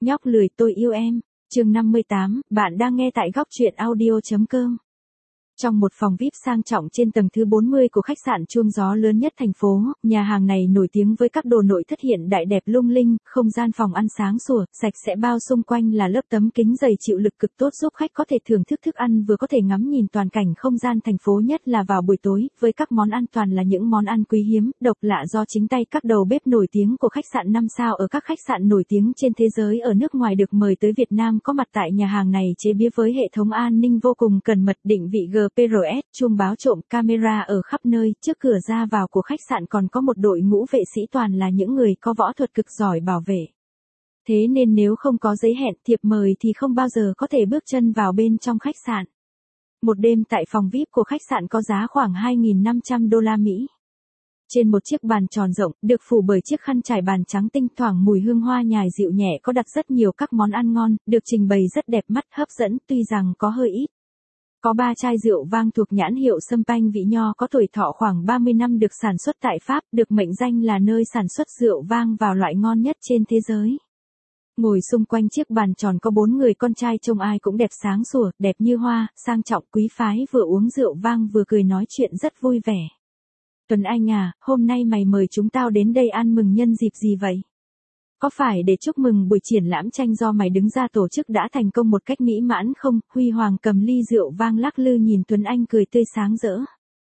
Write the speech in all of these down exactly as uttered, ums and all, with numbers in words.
Nhóc lười tôi yêu em. Chương năm mươi tám, bạn đang nghe tại góc truyện audio.com. Trong một phòng vi ai pi sang trọng trên tầng thứ bốn mươi của khách sạn chuông gió lớn nhất thành phố, nhà hàng này nổi tiếng với các đồ nội thất hiện đại đẹp lung linh, không gian phòng ăn sáng sủa, sạch sẽ, bao xung quanh là lớp tấm kính dày chịu lực cực tốt giúp khách có thể thưởng thức thức ăn vừa có thể ngắm nhìn toàn cảnh không gian thành phố, nhất là vào buổi tối, với các món ăn toàn là những món ăn quý hiếm, độc lạ do chính tay các đầu bếp nổi tiếng của khách sạn năm sao ở các khách sạn nổi tiếng trên thế giới ở nước ngoài được mời tới Việt Nam có mặt tại nhà hàng này, chế biến với hệ thống an ninh vô cùng cẩn mật, định vị giê pê rờ ét, chuông báo trộm, camera ở khắp nơi. Trước cửa ra vào của khách sạn còn có một đội ngũ vệ sĩ toàn là những người có võ thuật cực giỏi bảo vệ. Thế nên nếu không có giấy hẹn, thiệp mời thì không bao giờ có thể bước chân vào bên trong khách sạn. Một đêm tại phòng vi ai pi của khách sạn có giá khoảng hai nghìn năm trăm đô la Mỹ. Trên một chiếc bàn tròn rộng, được phủ bởi chiếc khăn trải bàn trắng tinh thoảng mùi hương hoa nhài dịu nhẹ, có đặt rất nhiều các món ăn ngon, được trình bày rất đẹp mắt, hấp dẫn, tuy rằng có hơi ít. Có ba chai rượu vang thuộc nhãn hiệu Champagne vị nho có tuổi thọ khoảng ba mươi năm được sản xuất tại Pháp, được mệnh danh là nơi sản xuất rượu vang vào loại ngon nhất trên thế giới. Ngồi xung quanh chiếc bàn tròn có bốn người con trai trông ai cũng đẹp sáng sủa, đẹp như hoa, sang trọng quý phái, vừa uống rượu vang vừa cười nói chuyện rất vui vẻ. Tuấn Anh à, hôm nay mày mời chúng tao đến đây ăn mừng nhân dịp gì vậy? Có phải để chúc mừng buổi triển lãm tranh do mày đứng ra tổ chức đã thành công một cách mỹ mãn không? Huy Hoàng cầm ly rượu vang lắc lư nhìn Tuấn Anh cười tươi sáng rỡ.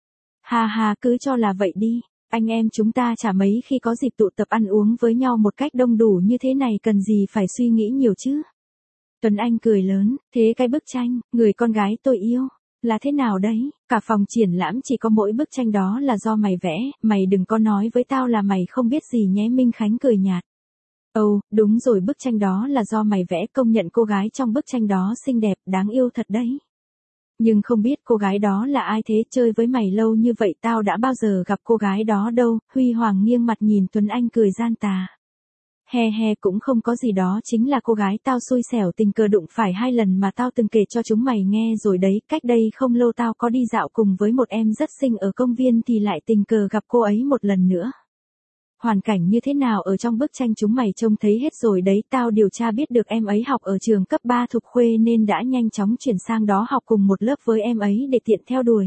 Ha ha, cứ cho là vậy đi, anh em chúng ta chả mấy khi có dịp tụ tập ăn uống với nhau một cách đông đủ như thế này, cần gì phải suy nghĩ nhiều chứ? Tuấn Anh cười lớn, thế cái bức tranh, người con gái tôi yêu, là thế nào đấy? Cả phòng triển lãm chỉ có mỗi bức tranh đó là do mày vẽ, mày đừng có nói với tao là mày không biết gì nhé. Minh Khánh cười nhạt. Ồ, oh, đúng rồi, bức tranh đó là do mày vẽ, công nhận cô gái trong bức tranh đó xinh đẹp, đáng yêu thật đấy. Nhưng không biết cô gái đó là ai thế, chơi với mày lâu như vậy tao đã bao giờ gặp cô gái đó đâu. Huy Hoàng nghiêng mặt nhìn Tuấn Anh cười gian tà. He he, cũng không có gì, đó chính là cô gái tao xui xẻo tình cờ đụng phải hai lần mà tao từng kể cho chúng mày nghe rồi đấy. Cách đây không lâu tao có đi dạo cùng với một em rất xinh ở công viên thì lại tình cờ gặp cô ấy một lần nữa. Hoàn cảnh như thế nào ở trong bức tranh chúng mày trông thấy hết rồi đấy. Tao điều tra biết được em ấy học ở trường cấp ba Thục Khuê nên đã nhanh chóng chuyển sang đó học cùng một lớp với em ấy để tiện theo đuổi.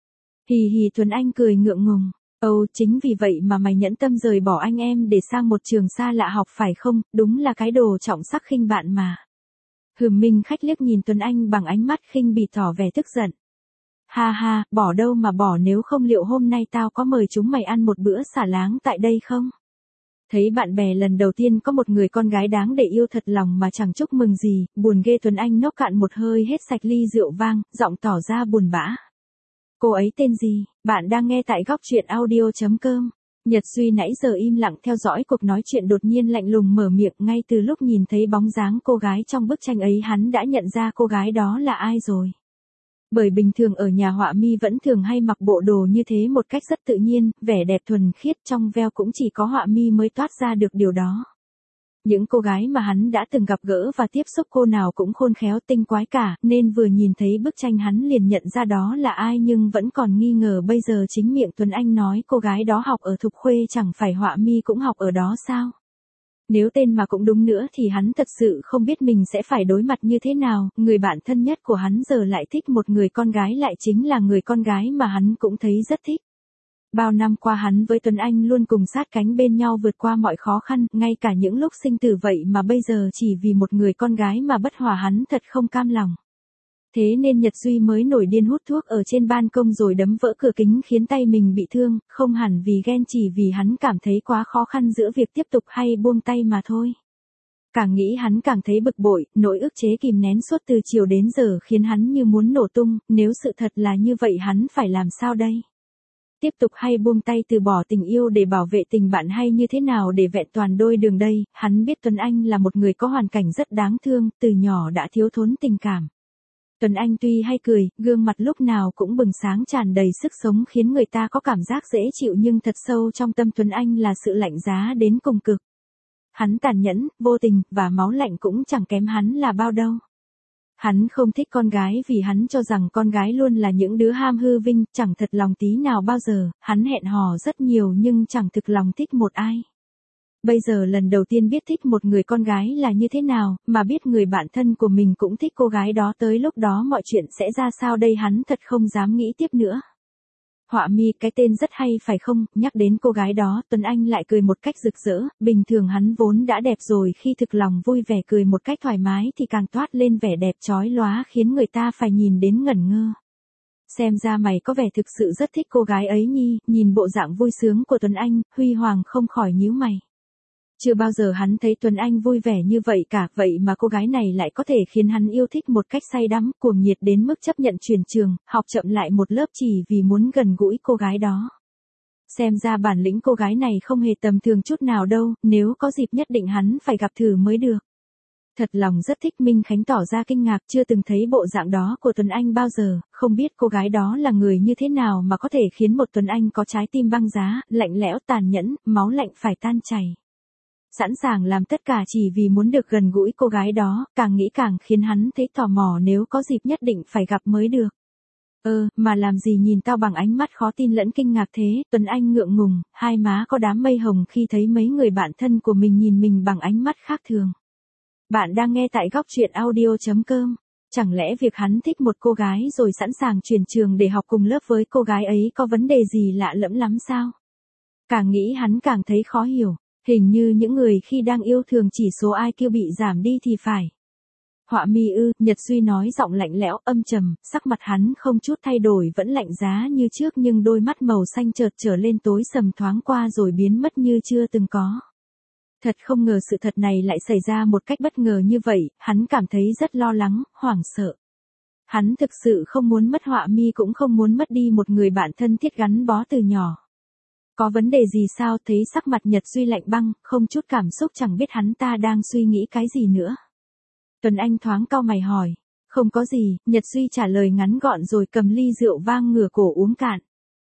Hì hì, Tuấn Anh cười ngượng ngùng. Ồ, oh, chính vì vậy mà mày nhẫn tâm rời bỏ anh em để sang một trường xa lạ học phải không? Đúng là cái đồ trọng sắc khinh bạn mà. Hừm, Minh Khách liếc nhìn Tuấn Anh bằng ánh mắt khinh bỉ tỏ vẻ tức giận. Ha ha, bỏ đâu mà bỏ, nếu không liệu hôm nay tao có mời chúng mày ăn một bữa xả láng tại đây không? Thấy bạn bè lần đầu tiên có một người con gái đáng để yêu thật lòng mà chẳng chúc mừng gì, buồn ghê. Tuấn Anh nốc cạn một hơi hết sạch ly rượu vang, giọng tỏ ra buồn bã. Cô ấy tên gì? Bạn đang nghe tại góc truyện audio.com. Nhật Duy nãy giờ im lặng theo dõi cuộc nói chuyện đột nhiên lạnh lùng mở miệng. Ngay từ lúc nhìn thấy bóng dáng cô gái trong bức tranh ấy hắn đã nhận ra cô gái đó là ai rồi. Bởi bình thường ở nhà họa mi vẫn thường hay mặc bộ đồ như thế một cách rất tự nhiên, vẻ đẹp thuần khiết trong veo, cũng chỉ có họa mi mới toát ra được điều đó. Những cô gái mà hắn đã từng gặp gỡ và tiếp xúc cô nào cũng khôn khéo tinh quái cả, nên vừa nhìn thấy bức tranh hắn liền nhận ra đó là ai, nhưng vẫn còn nghi ngờ. Bây giờ chính miệng Tuấn Anh nói cô gái đó học ở Thục Khuê, chẳng phải họa mi cũng học ở đó sao? Nếu tên mà cũng đúng nữa thì hắn thật sự không biết mình sẽ phải đối mặt như thế nào. Người bạn thân nhất của hắn giờ lại thích một người con gái, lại chính là người con gái mà hắn cũng thấy rất thích. Bao năm qua hắn với Tuấn Anh luôn cùng sát cánh bên nhau vượt qua mọi khó khăn, ngay cả những lúc sinh tử vậy mà bây giờ chỉ vì một người con gái mà bất hòa, hắn thật không cam lòng. Thế nên Nhật Duy mới nổi điên hút thuốc ở trên ban công rồi đấm vỡ cửa kính khiến tay mình bị thương, không hẳn vì ghen, chỉ vì hắn cảm thấy quá khó khăn giữa việc tiếp tục hay buông tay mà thôi. Càng nghĩ hắn càng thấy bực bội, nỗi ức chế kìm nén suốt từ chiều đến giờ khiến hắn như muốn nổ tung. Nếu sự thật là như vậy hắn phải làm sao đây? Tiếp tục hay buông tay, từ bỏ tình yêu để bảo vệ tình bạn, hay như thế nào để vẹn toàn đôi đường đây? Hắn biết Tuấn Anh là một người có hoàn cảnh rất đáng thương, từ nhỏ đã thiếu thốn tình cảm. Tuấn Anh tuy hay cười, gương mặt lúc nào cũng bừng sáng tràn đầy sức sống khiến người ta có cảm giác dễ chịu, nhưng thật sâu trong tâm Tuấn Anh là sự lạnh giá đến cùng cực. Hắn tàn nhẫn, vô tình, và máu lạnh cũng chẳng kém hắn là bao đâu. Hắn không thích con gái vì hắn cho rằng con gái luôn là những đứa ham hư vinh, chẳng thật lòng tí nào bao giờ. Hắn hẹn hò rất nhiều nhưng chẳng thực lòng thích một ai. Bây giờ lần đầu tiên biết thích một người con gái là như thế nào, mà biết người bạn thân của mình cũng thích cô gái đó, tới lúc đó mọi chuyện sẽ ra sao đây, hắn thật không dám nghĩ tiếp nữa. Họa mi, cái tên rất hay phải không? Nhắc đến cô gái đó, Tuấn Anh lại cười một cách rực rỡ, bình thường hắn vốn đã đẹp rồi, khi thực lòng vui vẻ cười một cách thoải mái thì càng toát lên vẻ đẹp chói lóa khiến người ta phải nhìn đến ngẩn ngơ. Xem ra mày có vẻ thực sự rất thích cô gái ấy nhi, nhìn bộ dạng vui sướng của Tuấn Anh, Huy Hoàng không khỏi nhíu mày. Chưa bao giờ hắn thấy Tuấn Anh vui vẻ như vậy cả, vậy mà cô gái này lại có thể khiến hắn yêu thích một cách say đắm, cuồng nhiệt đến mức chấp nhận chuyển trường, học chậm lại một lớp chỉ vì muốn gần gũi cô gái đó. Xem ra bản lĩnh cô gái này không hề tầm thường chút nào đâu, nếu có dịp nhất định hắn phải gặp thử mới được. Thật lòng rất thích. Minh Khánh tỏ ra kinh ngạc, chưa từng thấy bộ dạng đó của Tuấn Anh bao giờ, không biết cô gái đó là người như thế nào mà có thể khiến một Tuấn Anh có trái tim băng giá, lạnh lẽo tàn nhẫn, máu lạnh phải tan chảy. Sẵn sàng làm tất cả chỉ vì muốn được gần gũi cô gái đó, càng nghĩ càng khiến hắn thấy tò mò, nếu có dịp nhất định phải gặp mới được. Ơ, mà làm gì nhìn tao bằng ánh mắt khó tin lẫn kinh ngạc thế? Tuấn Anh ngượng ngùng, hai má có đám mây hồng khi thấy mấy người bạn thân của mình nhìn mình bằng ánh mắt khác thường. Bạn đang nghe tại góc truyện audio chấm com. Chẳng lẽ việc hắn thích một cô gái rồi sẵn sàng chuyển trường để học cùng lớp với cô gái ấy có vấn đề gì lạ lẫm lắm sao? Càng nghĩ hắn càng thấy khó hiểu. Hình như những người khi đang yêu thường chỉ số i kiu bị giảm đi thì phải. Họa mi ư? Nhật Duy nói giọng lạnh lẽo âm trầm, sắc mặt hắn không chút thay đổi, vẫn lạnh giá như trước, nhưng đôi mắt màu xanh chợt trở lên tối sầm, thoáng qua rồi biến mất như chưa từng có. Thật không ngờ sự thật này lại xảy ra một cách bất ngờ như vậy, hắn cảm thấy rất lo lắng, hoảng sợ. Hắn thực sự không muốn mất Họa mi, cũng không muốn mất đi một người bạn thân thiết gắn bó từ nhỏ. Có vấn đề gì sao? Thấy sắc mặt Nhật Duy lạnh băng, không chút cảm xúc, chẳng biết hắn ta đang suy nghĩ cái gì nữa. Tuấn Anh thoáng cau mày hỏi. Không có gì, Nhật Duy trả lời ngắn gọn rồi cầm ly rượu vang ngửa cổ uống cạn.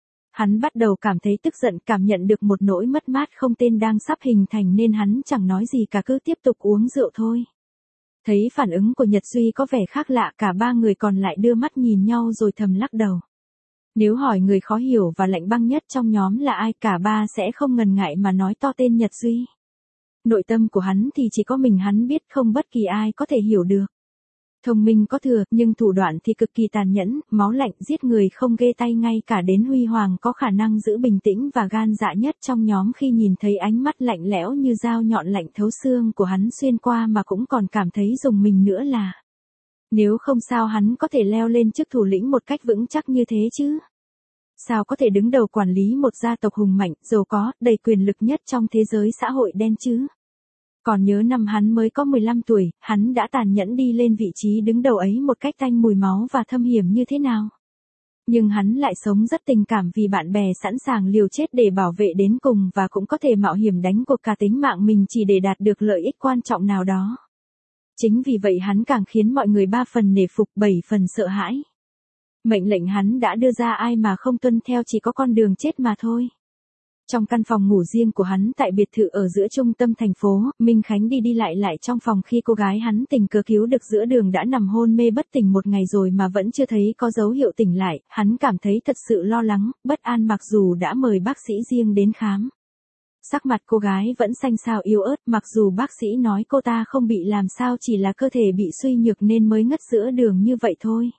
Hắn bắt đầu cảm thấy tức giận, cảm nhận được một nỗi mất mát không tên đang sắp hình thành nên hắn chẳng nói gì cả, cứ tiếp tục uống rượu thôi. Thấy phản ứng của Nhật Duy có vẻ khác lạ, cả ba người còn lại đưa mắt nhìn nhau rồi thầm lắc đầu. Nếu hỏi người khó hiểu và lạnh băng nhất trong nhóm là ai, cả ba sẽ không ngần ngại mà nói to tên Nhật Duy. Nội tâm của hắn thì chỉ có mình hắn biết, không bất kỳ ai có thể hiểu được. Thông minh có thừa, nhưng thủ đoạn thì cực kỳ tàn nhẫn, máu lạnh, giết người không ghê tay, ngay cả đến Huy Hoàng có khả năng giữ bình tĩnh và gan dạ nhất trong nhóm khi nhìn thấy ánh mắt lạnh lẽo như dao nhọn lạnh thấu xương của hắn xuyên qua mà cũng còn cảm thấy rùng mình nữa là. Nếu không sao hắn có thể leo lên chức thủ lĩnh một cách vững chắc như thế chứ? Sao có thể đứng đầu quản lý một gia tộc hùng mạnh, giàu có, đầy quyền lực nhất trong thế giới xã hội đen chứ? Còn nhớ năm hắn mới có mười lăm tuổi, hắn đã tàn nhẫn đi lên vị trí đứng đầu ấy một cách tanh mùi máu và thâm hiểm như thế nào? Nhưng hắn lại sống rất tình cảm vì bạn bè, sẵn sàng liều chết để bảo vệ đến cùng, và cũng có thể mạo hiểm đánh cuộc cả tính mạng mình chỉ để đạt được lợi ích quan trọng nào đó. Chính vì vậy hắn càng khiến mọi người ba phần nể phục, bảy phần sợ hãi. Mệnh lệnh hắn đã đưa ra ai mà không tuân theo chỉ có con đường chết mà thôi. Trong căn phòng ngủ riêng của hắn tại biệt thự ở giữa trung tâm thành phố, Minh Khánh đi đi lại lại trong phòng khi cô gái hắn tình cờ cứu được giữa đường đã nằm hôn mê bất tỉnh một ngày rồi mà vẫn chưa thấy có dấu hiệu tỉnh lại, hắn cảm thấy thật sự lo lắng, bất an mặc dù đã mời bác sĩ riêng đến khám. Sắc mặt cô gái vẫn xanh xao yếu ớt, mặc dù bác sĩ nói cô ta không bị làm sao, chỉ là cơ thể bị suy nhược nên mới ngất giữa đường như vậy thôi.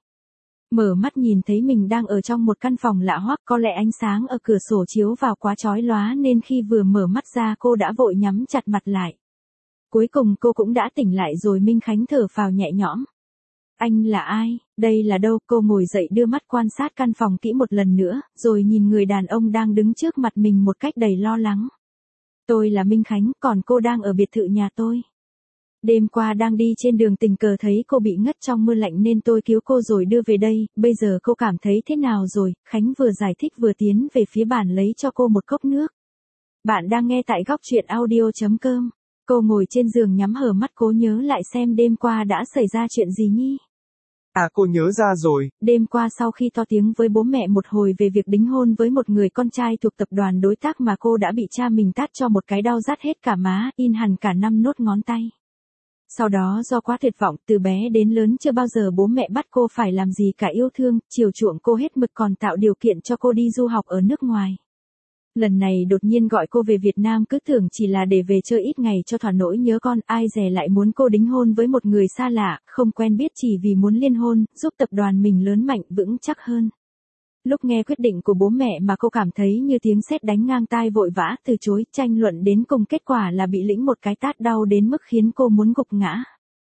Mở mắt nhìn thấy mình đang ở trong một căn phòng lạ hoắc, có lẽ ánh sáng ở cửa sổ chiếu vào quá chói lóa nên khi vừa mở mắt ra cô đã vội nhắm chặt mặt lại. Cuối cùng cô cũng đã tỉnh lại rồi. Minh Khánh thở phào nhẹ nhõm. Anh là ai? Đây là đâu? Cô ngồi dậy đưa mắt quan sát căn phòng kỹ một lần nữa, rồi nhìn người đàn ông đang đứng trước mặt mình một cách đầy lo lắng. Tôi là Minh Khánh, còn cô đang ở biệt thự nhà tôi. Đêm qua đang đi trên đường tình cờ thấy cô bị ngất trong mưa lạnh nên tôi cứu cô rồi đưa về đây, bây giờ cô cảm thấy thế nào rồi? Khánh vừa giải thích vừa tiến về phía bàn lấy cho cô một cốc nước. Bạn đang nghe tại góc truyện audio chấm com. Cô ngồi trên giường nhắm hờ mắt cố nhớ lại xem đêm qua đã xảy ra chuyện gì nhỉ? À, cô nhớ ra rồi. Đêm qua sau khi to tiếng với bố mẹ một hồi về việc đính hôn với một người con trai thuộc tập đoàn đối tác mà cô đã bị cha mình tát cho một cái đau rát hết cả má, in hẳn cả năm nốt ngón tay. Sau đó do quá tuyệt vọng, từ bé đến lớn chưa bao giờ bố mẹ bắt cô phải làm gì cả, yêu thương, chiều chuộng cô hết mực, còn tạo điều kiện cho cô đi du học ở nước ngoài. Lần này đột nhiên gọi cô về Việt Nam cứ tưởng chỉ là để về chơi ít ngày cho thỏa nỗi nhớ con, ai dè lại muốn cô đính hôn với một người xa lạ, không quen biết chỉ vì muốn liên hôn, giúp tập đoàn mình lớn mạnh vững chắc hơn. Lúc nghe quyết định của bố mẹ mà cô cảm thấy như tiếng sét đánh ngang tai, vội vã từ chối, tranh luận đến cùng kết quả là bị lĩnh một cái tát đau đến mức khiến cô muốn gục ngã.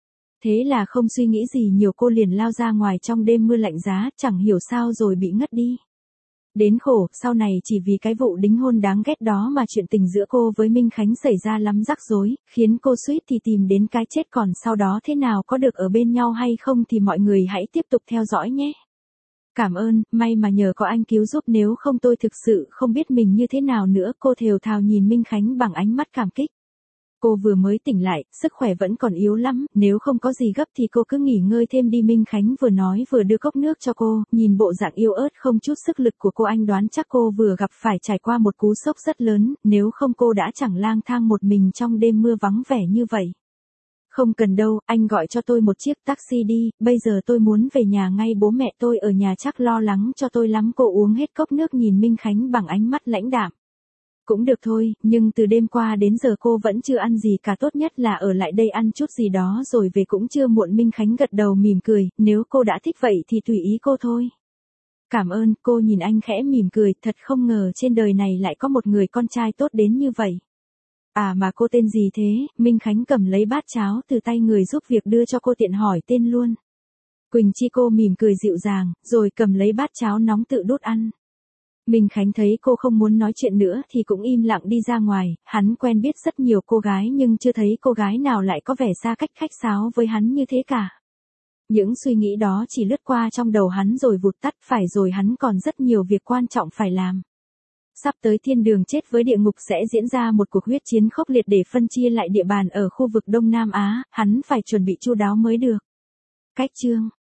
Thế là không suy nghĩ gì nhiều, cô liền lao ra ngoài trong đêm mưa lạnh giá, chẳng hiểu sao rồi bị ngất đi. Đến khổ, sau này chỉ vì cái vụ đính hôn đáng ghét đó mà chuyện tình giữa cô với Minh Khánh xảy ra lắm rắc rối, khiến cô suýt thì tìm đến cái chết, còn sau đó thế nào có được ở bên nhau hay không thì mọi người hãy tiếp tục theo dõi nhé. Cảm ơn, may mà nhờ có anh cứu giúp, nếu không tôi thực sự không biết mình như thế nào nữa, cô thều thào nhìn Minh Khánh bằng ánh mắt cảm kích. Cô vừa mới tỉnh lại, sức khỏe vẫn còn yếu lắm, nếu không có gì gấp thì cô cứ nghỉ ngơi thêm đi, Minh Khánh vừa nói vừa đưa cốc nước cho cô, nhìn bộ dạng yếu ớt không chút sức lực của cô anh đoán chắc cô vừa gặp phải trải qua một cú sốc rất lớn, nếu không cô đã chẳng lang thang một mình trong đêm mưa vắng vẻ như vậy. Không cần đâu, anh gọi cho tôi một chiếc taxi đi, bây giờ tôi muốn về nhà ngay, bố mẹ tôi ở nhà chắc lo lắng cho tôi lắm. Cô uống hết cốc nước nhìn Minh Khánh bằng ánh mắt lãnh đạm. Cũng được thôi, nhưng từ đêm qua đến giờ cô vẫn chưa ăn gì cả, tốt nhất là ở lại đây ăn chút gì đó rồi về cũng chưa muộn. Minh Khánh gật đầu mỉm cười, nếu cô đã thích vậy thì tùy ý cô thôi. Cảm ơn, cô nhìn anh khẽ mỉm cười, thật không ngờ trên đời này lại có một người con trai tốt đến như vậy. À mà cô tên gì thế? Minh Khánh cầm lấy bát cháo từ tay người giúp việc đưa cho cô, tiện hỏi tên luôn. Quỳnh Chi, cô mỉm cười dịu dàng, rồi cầm lấy bát cháo nóng tự đút ăn. Minh Khánh thấy cô không muốn nói chuyện nữa thì cũng im lặng đi ra ngoài, hắn quen biết rất nhiều cô gái nhưng chưa thấy cô gái nào lại có vẻ xa cách khách sáo với hắn như thế cả. Những suy nghĩ đó chỉ lướt qua trong đầu hắn rồi vụt tắt, phải rồi hắn còn rất nhiều việc quan trọng phải làm. Sắp tới thiên đường chết với địa ngục sẽ diễn ra một cuộc huyết chiến khốc liệt để phân chia lại địa bàn ở khu vực Đông Nam Á, hắn phải chuẩn bị chu đáo mới được. Cách chương